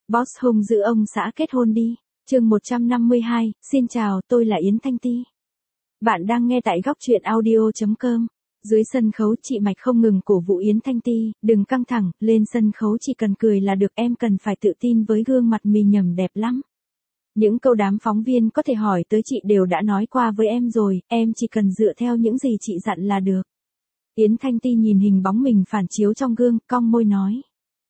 Boss hung dữ ông xã kết hôn đi. Chương 152, xin chào, tôi là Yến Thanh Ti. Bạn đang nghe tại góc truyện audio.com. Dưới sân khấu chị Mạch không ngừng cổ vũ Yến Thanh Ti, đừng căng thẳng, lên sân khấu chỉ cần cười là được, em cần phải tự tin với gương mặt mì nhầm đẹp lắm. Những câu đám phóng viên có thể hỏi tới chị đều đã nói qua với em rồi, em chỉ cần dựa theo những gì chị dặn là được. Yến Thanh Ti nhìn hình bóng mình phản chiếu trong gương, cong môi nói.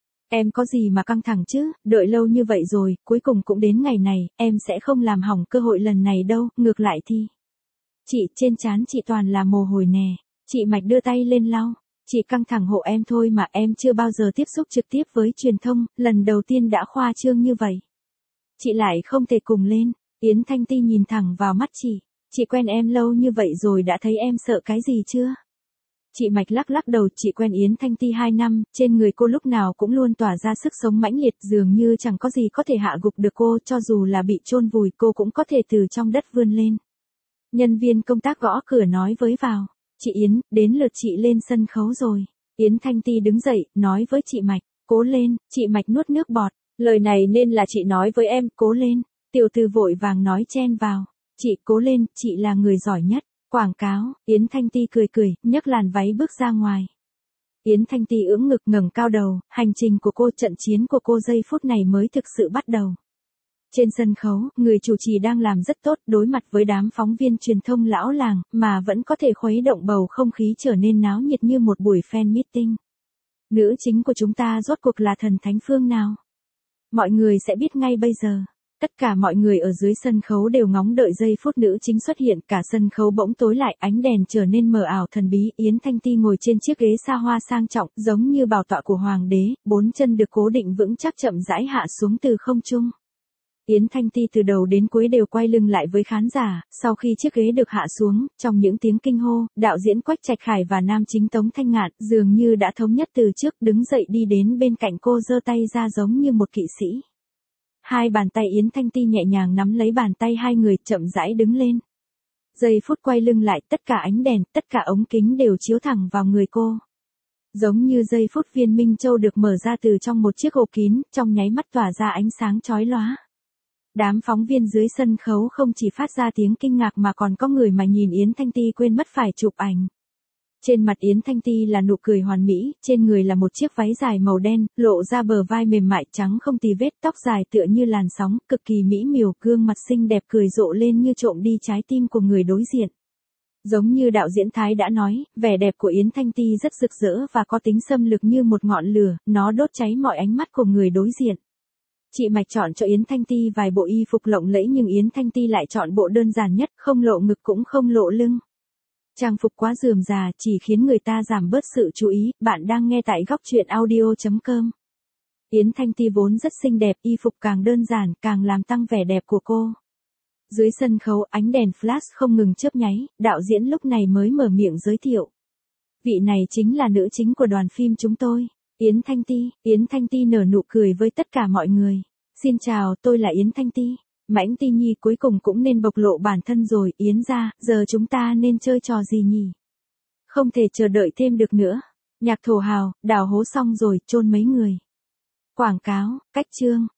Em có gì mà căng thẳng chứ, đợi lâu như vậy rồi, cuối cùng cũng đến ngày này, em sẽ không làm hỏng cơ hội lần này đâu, ngược lại thì. Chị, trên trán chị toàn là mồ hôi nè, chị Mạch đưa tay lên lau, chị căng thẳng hộ em thôi mà, em chưa bao giờ tiếp xúc trực tiếp với truyền thông, lần đầu tiên đã khoa trương như vậy. Chị lại không thể cùng lên, Yến Thanh Ti nhìn thẳng vào mắt chị quen em lâu như vậy rồi đã thấy em sợ cái gì chưa? Chị Mạch lắc lắc đầu, chị quen Yến Thanh Ti 2 năm, trên người cô lúc nào cũng luôn tỏa ra sức sống mãnh liệt, dường như chẳng có gì có thể hạ gục được cô, cho dù là bị chôn vùi cô cũng có thể từ trong đất vươn lên. Nhân viên công tác gõ cửa nói với vào, chị Yến, đến lượt chị lên sân khấu rồi. Yến Thanh Ti đứng dậy, nói với chị Mạch, cố lên, chị Mạch nuốt nước bọt, lời này nên là chị nói với em, cố lên. Tiểu Từ vội vàng nói chen vào, chị cố lên, chị là người giỏi nhất. Quảng cáo, Yến Thanh Ti cười, nhấc làn váy bước ra ngoài. Yến Thanh Ti ưỡn ngực ngẩng cao đầu, hành trình của cô, trận chiến của cô giây phút này mới thực sự bắt đầu. Trên sân khấu, người chủ trì đang làm rất tốt, đối mặt với đám phóng viên truyền thông lão làng, mà vẫn có thể khuấy động bầu không khí trở nên náo nhiệt như một buổi fan meeting. Nữ chính của chúng ta rốt cuộc là thần thánh phương nào? Mọi người sẽ biết ngay bây giờ. Tất cả mọi người ở dưới sân khấu đều ngóng đợi giây phút nữ chính xuất hiện, cả sân khấu bỗng tối lại, ánh đèn trở nên mờ ảo thần bí, Yến Thanh Ti ngồi trên chiếc ghế sa hoa sang trọng, giống như bảo tọa của hoàng đế, 4 chân được cố định vững chắc chậm rãi hạ xuống từ không trung. Yến Thanh Ti từ đầu đến cuối đều quay lưng lại với khán giả, sau khi chiếc ghế được hạ xuống, trong những tiếng kinh hô, đạo diễn Quách Trạch Khải và nam chính Tống Thanh Ngạn dường như đã thống nhất từ trước, đứng dậy đi đến bên cạnh cô, giơ tay ra giống như một kỵ sĩ. Hai bàn tay Yến Thanh Ti nhẹ nhàng nắm lấy bàn tay hai người, chậm rãi đứng lên. Giây phút quay lưng lại, tất cả ánh đèn, tất cả ống kính đều chiếu thẳng vào người cô. Giống như giây phút viên minh châu được mở ra từ trong một chiếc hộp kín, trong nháy mắt tỏa ra ánh sáng chói lóa. Đám phóng viên dưới sân khấu không chỉ phát ra tiếng kinh ngạc mà còn có người mà nhìn Yến Thanh Ti quên mất phải chụp ảnh. Trên mặt Yến Thanh Ti là nụ cười hoàn mỹ, trên người là một chiếc váy dài màu đen, lộ ra bờ vai mềm mại trắng không tì vết, tóc dài tựa như làn sóng, cực kỳ mỹ miều, gương mặt xinh đẹp cười rộ lên như trộm đi trái tim của người đối diện. Giống như đạo diễn Thái đã nói, vẻ đẹp của Yến Thanh Ti rất rực rỡ và có tính xâm lược như một ngọn lửa, nó đốt cháy mọi ánh mắt của người đối diện. Chị Mạch chọn cho Yến Thanh Ti vài bộ y phục lộng lẫy nhưng Yến Thanh Ti lại chọn bộ đơn giản nhất, không lộ ngực cũng không lộ lưng. Trang phục quá rườm rà chỉ khiến người ta giảm bớt sự chú ý, bạn đang nghe tại góc truyện audio.com. Yến Thanh Ti vốn rất xinh đẹp, y phục càng đơn giản càng làm tăng vẻ đẹp của cô. Dưới sân khấu ánh đèn flash không ngừng chớp nháy, đạo diễn lúc này mới mở miệng giới thiệu. Vị này chính là nữ chính của đoàn phim chúng tôi, Yến Thanh Ti nở nụ cười với tất cả mọi người. Xin chào, tôi là Yến Thanh Ti. Mãnh Ti Nhi cuối cùng cũng nên bộc lộ bản thân rồi, Yến gia, giờ chúng ta nên chơi trò gì nhỉ? Không thể chờ đợi thêm được nữa. Nhạc thổ hào, đào hố xong rồi, chôn mấy người. Quảng cáo, cách chương.